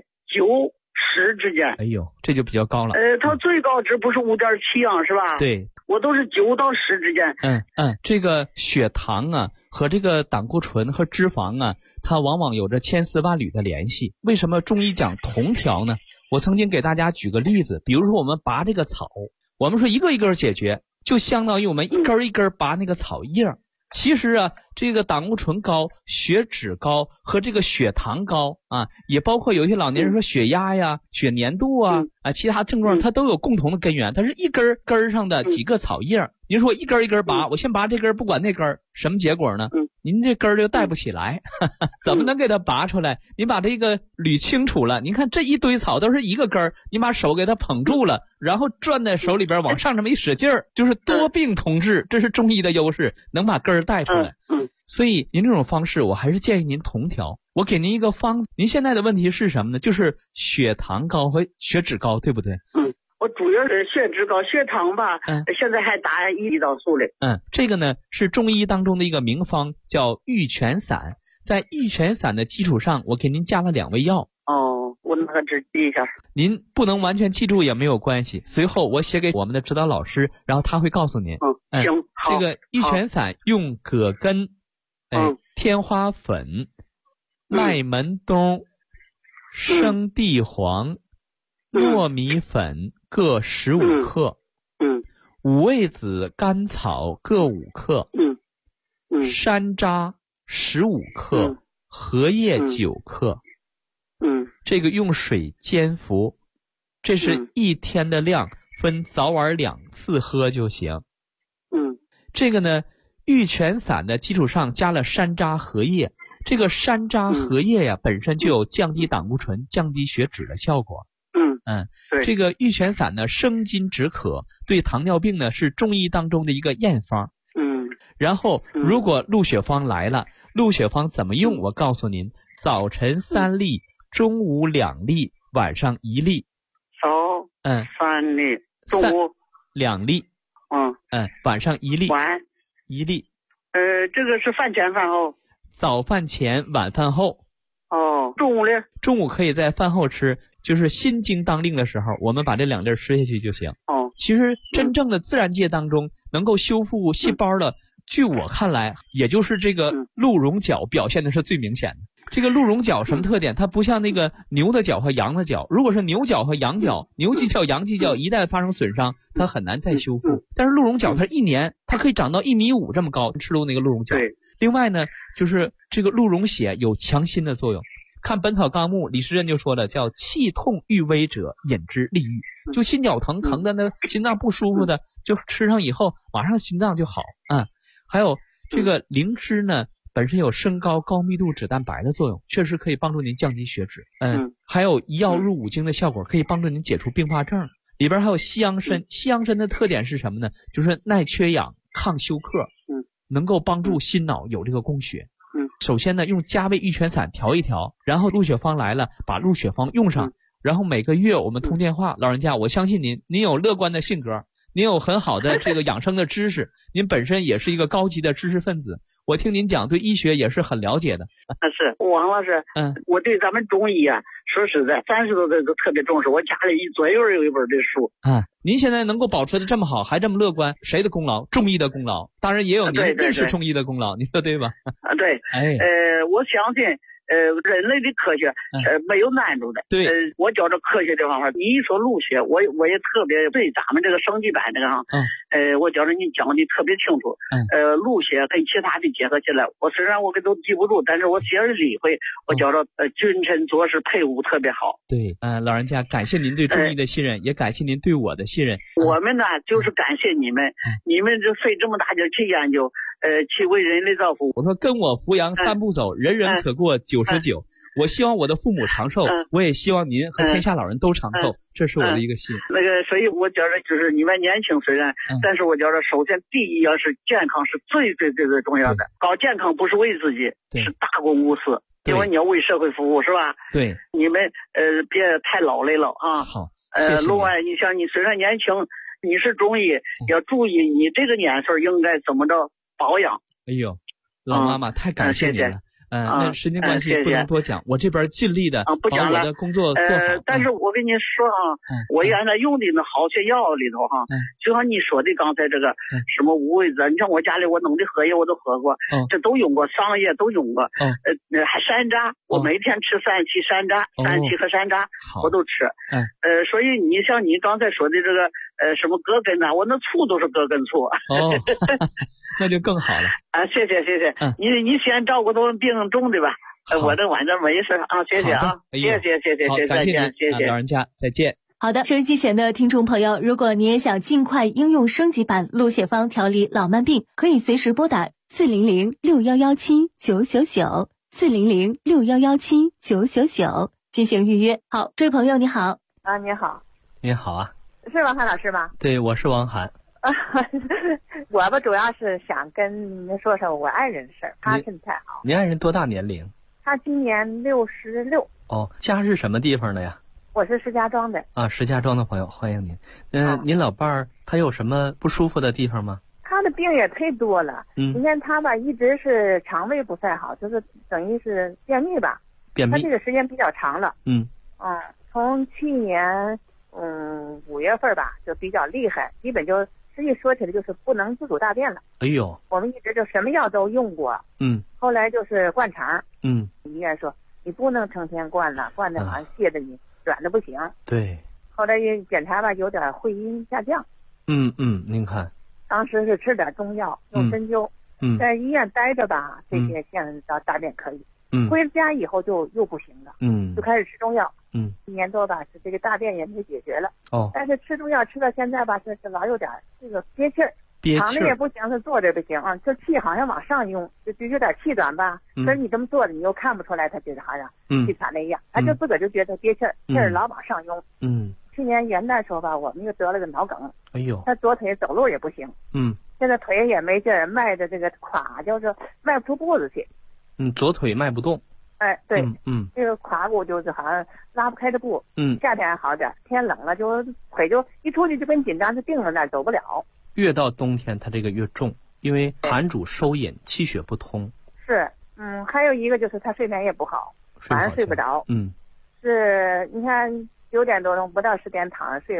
9、10之间。 哎呦，这就比较高了。 它最高值不是5.7啊，是吧？ 对， 我都是9到10之间。 这个血糖啊和这个胆固醇和脂肪啊，它往往有着千丝万缕的联系。为什么中医讲同调呢？我曾经给大家举个例子，比如说我们拔这个草，我们说一个一个解决，就相当于我们一根一根拔那个草叶。其实啊，这个胆固醇高、血脂高和这个血糖高啊，也包括有些老年人说血压呀、血粘度啊其他症状，它都有共同的根源，它是一根根上的几个草叶。您说我一根一根拔，我先拔这根不管那根，什么结果呢？您这根就带不起来，怎么能给它拔出来？您把这个捋清楚了，您看这一堆草都是一个根，你把手给它捧住了，然后攥在手里边往上这么一使劲儿，就是多病同治，这是中医的优势，能把根带出来。所以您这种方式我还是建议您同调。我给您一个方子，您现在的问题是什么呢？就是血糖高和血脂高，对不对？ 我主要是血脂高，血糖吧，现在还打胰岛素嘞。 这个呢是中医当中的一个名方，叫玉泉散。在玉泉散的基础上，我给您加了2味药。 我拿个纸记一下。 您不能完全记住也没有关系，随后我写给我们的指导老师，然后他会告诉您。 行，好。 这个玉泉散用葛根、天花粉、麦门冬、生地黄、糯米粉各15克。五味子、甘草各5克。山楂15克，荷叶9克。这个用水煎服，这是1天的量，分早晚2次喝就行。这个呢，玉泉散的基础上加了山楂、荷叶。这个山楂、荷叶呀，本身就有降低胆固醇、降低血脂的效果。这个玉泉散呢，生津止渴，对糖尿病呢是中医当中的一个验方。然后如果鹿血方来了，鹿血方怎么用？我告诉您，早晨3粒，中午2粒，晚上1粒。 3粒，中午 2粒。晚上1粒。 晚 1粒。 这个是饭前饭后？ 早饭前，晚饭后。 中午呢？ 中午可以在饭后吃，就是心经当令的时候，我们把这2粒吃下去就行。其实真正的自然界当中能够修复细胞的据我看来，也就是这个鹿茸角表现的是最明显的。这个鹿茸角什么特点？它不像那个牛的角和羊的角，如果是牛角和羊角，牛犄角、羊犄角一旦发生损伤，它很难再修复。但是鹿茸角它1年它可以长到1.5米这么高，吃了那个鹿茸角。另外呢，就是这个鹿茸血有强心的作用。看《本草纲目》，李时珍就说了，叫气痛欲危者饮之利愈。就心绞疼的那心脏不舒服的，就吃上以后马上心脏就好。还有这个灵芝呢，本身有升高高密度脂蛋白的作用，确实可以帮助您降低血脂。还有一药入五经的效果，可以帮助您解除并发症。里边还有西洋参，西洋参的特点是什么呢？就是耐缺氧、抗休克，能够帮助心脑有这个供血。首先呢，用加味玉泉散调一调，然后鹿血方来了，把鹿血方用上，然后每个月我们通电话。老人家，我相信您有乐观的性格，您有很好的这个养生的知识，您本身也是一个高级的知识分子，我听您讲对医学也是很了解的。 是王老师，我对咱们中医啊，说实在30多岁都特别重视，我家里左右有一本这书。 您现在能够保持的这么好，还这么乐观，谁的功劳？中医的功劳，当然也有您认识中医的功劳，您说对吧？ 对，我相信人类的科学没有难住的。 对， 我觉着科学这方面，你一说鹿血，我也特别对咱们这个升级版这个我觉着你讲的特别清楚。鹿血跟其他的结合起来，我虽然我给都记不住，但是我接着理会，我觉着君臣佐使配伍特别好。 对，老人家感谢您对中医的信任，也感谢您对我的信任。 我们呢就是感谢你们，你们这费这么大劲去研究，去为人类造福。 我说跟我扶阳3步走，人人可过99。我希望我的父母长寿，我也希望您和天下老人都长寿，这是我的一个心。 所以我觉着就是你们年轻虽然，但是我觉着首先第一要是健康是最重要的。搞健康不是为自己，是大公无私，因为你要为社会服务，是吧？ 对， 你们别太劳累了啊。 好， 另外你像你虽然年轻，你是中医，要注意你这个年岁应该怎么着保养。 哎呦，老妈妈太感谢您了。那时间关系不能多讲，我这边尽力的把我的工作做好。 但是我跟你说我原来用的那好些药里头就像你说的刚才这个什么五味子，你像我家里我弄的荷叶我都喝过，这都用过，桑叶都用过，还山楂，我每天吃3期山楂，3期和山楂我都吃。所以你像你刚才说的这个什么葛根我那醋都是葛根醋。 那就更好了。 谢谢。你先照顾他们病重的吧。我这晚上没事谢谢谢谢， 感谢您，谢谢老人家，再见。 好的，收音机前的听众朋友，如果你也想尽快应用升级版鹿血方调理老慢病，可以随时拨打400-6117-999 400-6117-999进行预约。好，这位朋友你好。 你好。 你好啊。 是王涵老师吗？ 对，我是王涵。 我吧主要是想跟您说说我爱人的事儿，他身体太好。 您爱人多大年龄？ 他今年66。 家是什么地方的呀？ 我是石家庄的。 石家庄的朋友，欢迎您。您老伴儿他有什么不舒服的地方吗？ 他的病也忒多了。你看他吧，一直是肠胃不太好，就是等于是便秘吧。 便秘。 他这个时间比较长了。从去年5月份吧，就比较厉害，基本就。实际说起来就是不能自主大便了。 哎呦， 我们一直就什么药都用过。后来就是灌肠。医院说你不能成天灌了，灌的好像泻的你软的不行。 对。后来也检查吧，有点会阴下降。 您看。 当时是吃点中药，用针灸。在医院待着吧，这些现在大便可以。回家以后就又不行了。就开始吃中药。1年多吧，是这个大便也没解决了。但是吃中药吃到现在吧，是老有点这个憋气儿，躺着也不行，是坐着不行这气好像往上涌，就有点气短吧。可是你这么坐着，你又看不出来，他觉得好像气喘那样，他就自个儿就觉得憋气儿，气儿老往上涌。去年元旦时候吧，我们又得了个脑梗。 哎呦， 他左腿走路也不行。现在腿也没劲儿，迈的这个垮，就是迈不出步子去。 左腿迈不动。 对，这个胯骨就是好像拉不开的步。夏天还好点，天冷了就腿就一出去就跟紧张，就定在那儿走不了。 越到冬天它这个越重，因为寒主收引，气血不通。 是，还有一个就是他睡眠也不好，晚上睡不着。是，你看9点多钟不到10点躺着睡吧，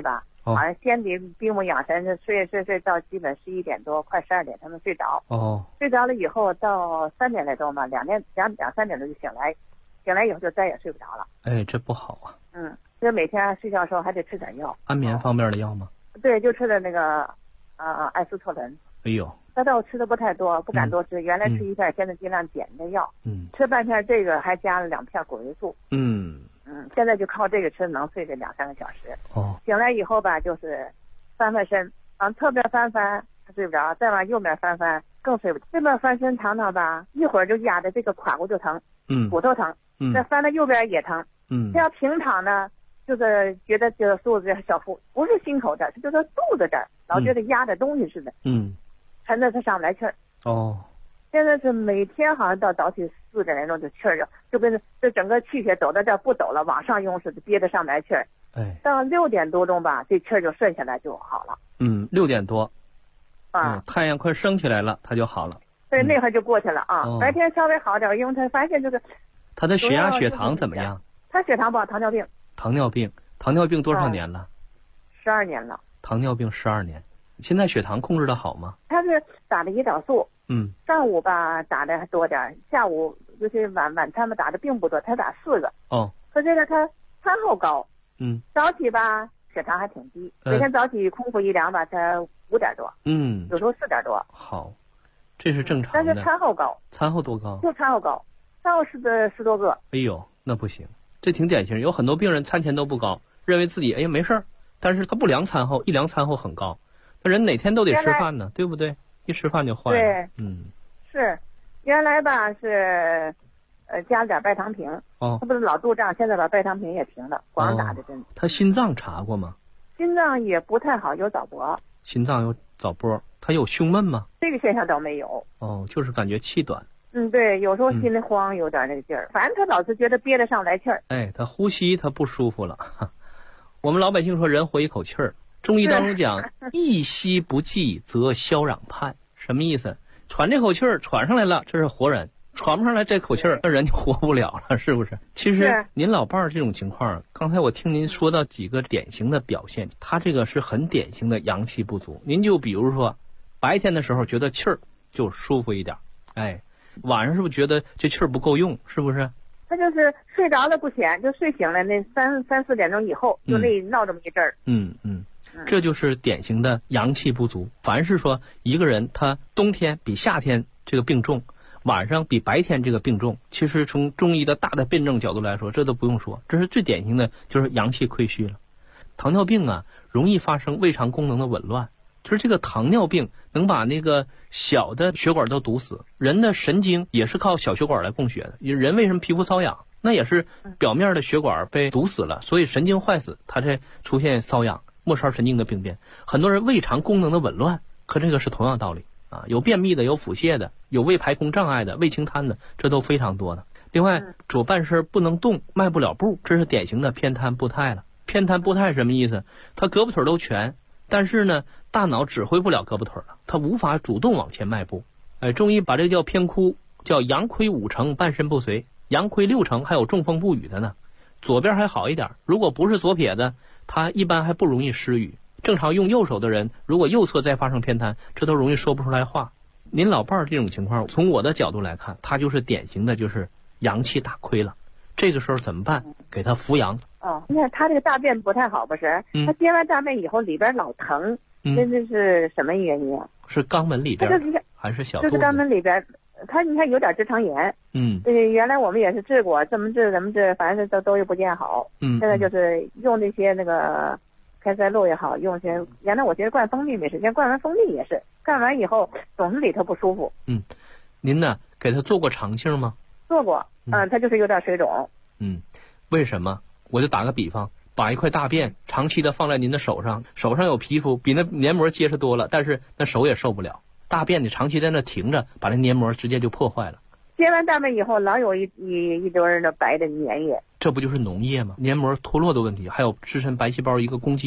好像先得闭目养神，睡到基本11点多，快12点才能睡着。睡着了以后到3点来钟吧，2、3点钟就醒来以后就再也睡不着了。 哎，这不好啊。 所以每天睡觉的时候还得吃点药。 安眠方面的药吗？ 对，就吃的那个艾司托伦。 哎呦， 他倒吃的不太多，不敢多吃。原来吃1片，现在尽量减的药。吃半片这个，还加了2片果维素。现在就靠这个吃，能睡个2、3个小时。醒来以后吧，就是翻身，往侧边翻睡不着，再往右边翻更睡不着。这边翻身躺吧，一会儿就压的这个胯骨就疼，骨头疼，再翻到右边也疼。这要平躺呢，就是觉得这个肚子小腹不是心口这儿，就是肚子这儿，老觉得压着东西似的。沉的他上不来气儿。现在是每天好像到早起4点来钟就气儿就跟这整个气血走到这儿不走了，往上用似的，憋得上不来气儿。到6点多钟吧，这气儿就顺下来就好了。 6点多，太阳快升起来了，它就好了。 对，那会儿就过去了啊。白天稍微好点，因为他发现这个。 他的血压、血糖怎么样？ 他血糖不好，糖尿病。 糖尿病多少年了 ？12年了。 糖尿病12年，现在血糖控制的好吗？ 他是打的胰岛素。上午吧打的还多点，下午就是晚餐吧打的并不多，才打4个。可这个他餐后高。早起吧血糖还挺低，每天早起空腹一量吧才5点多。有时候4点多。 好，这是正常的。 但是餐后高。 餐后多高？ 就餐后高，餐后10多个。 哎呦，那不行，这挺典型。有很多病人餐前都不高，认为自己没事儿，但是他不量餐后，一量餐后很高。那人哪天都得吃饭呢，对不对？一吃饭就坏了。 对，是，原来吧是，加了点拜糖平。他不是老肚胀，现在把拜糖平也停了，光打的针。 他心脏查过吗？ 心脏也不太好，有早搏。 心脏有早搏，他有胸闷吗？ 这个现象倒没有。 就是感觉气短。 对，有时候心里慌，有点那个劲儿，反正他老是觉得憋得上不来气儿。 他呼吸他不舒服了。我们老百姓说人活一口气儿。中医当中讲，一吸不济则消壤盼，什么意思？喘这口气儿喘上来了，这是活人；喘不上来这口气儿，那人就活不了了，是不是？其实您老伴儿这种情况，刚才我听您说到几个典型的表现，他这个是很典型的阳气不足。您就比如说，白天的时候觉得气儿就舒服一点，晚上是不是觉得这气儿不够用？是不是？ 他就是睡着了不显，就睡醒了那3、4点钟以后，就那闹这么一阵儿。 这就是典型的阳气不足。凡是说一个人他冬天比夏天这个病重，晚上比白天这个病重，其实从中医的大的辩证角度来说，这都不用说，这是最典型的就是阳气亏虚了。糖尿病啊，容易发生胃肠功能的紊乱，就是这个糖尿病能把那个小的血管都堵死。人的神经也是靠小血管来供血的，人为什么皮肤瘙痒？那也是表面的血管被堵死了，所以神经坏死，它才出现瘙痒。末梢神经的病变，很多人胃肠功能的紊乱，和这个是同样道理啊。有便秘的，有腹泻的，有胃排空障碍的，胃清瘫的，这都非常多的。另外，左半身不能动，迈不了步，这是典型的偏瘫步态了。偏瘫步态什么意思？他胳膊腿都全，但是呢，大脑指挥不了胳膊腿了，他无法主动往前迈步。中医把这个叫偏枯，叫阳亏5成，半身不遂；阳亏6成，还有中风不语的呢。左边还好一点，如果不是左撇子，他一般还不容易失语。正常用右手的人，如果右侧再发生偏瘫，这都容易说不出来话。您老伴儿这种情况，从我的角度来看，他就是典型的就是阳气打亏了。这个时候怎么办？给他扶阳。 你看他这个大便不太好，不是？他憋完大便以后里边老疼，这是什么原因啊？ 是肛门里边还是小肚子？ 就是肛门里边。他你看有点直肠炎，原来我们也是治过，怎么治，反正都不见好。现在就是用那些那个开塞露也好，用些原来我觉得灌蜂蜜没事，现在灌完蜂蜜也是，灌完以后总是里头不舒服。 您呢给他做过肠镜吗？ 做过，他就是有点水肿。 为什么？我就打个比方，把一块大便长期的放在您的手上，手上有皮肤，比那黏膜结实多了，但是那手也受不了。大便你长期在那停着，把那黏膜直接就破坏了。 接完大便以后，老有一堆的白的粘液， 这不就是脓液吗？黏膜脱落的问题，还有自身白细胞一个攻击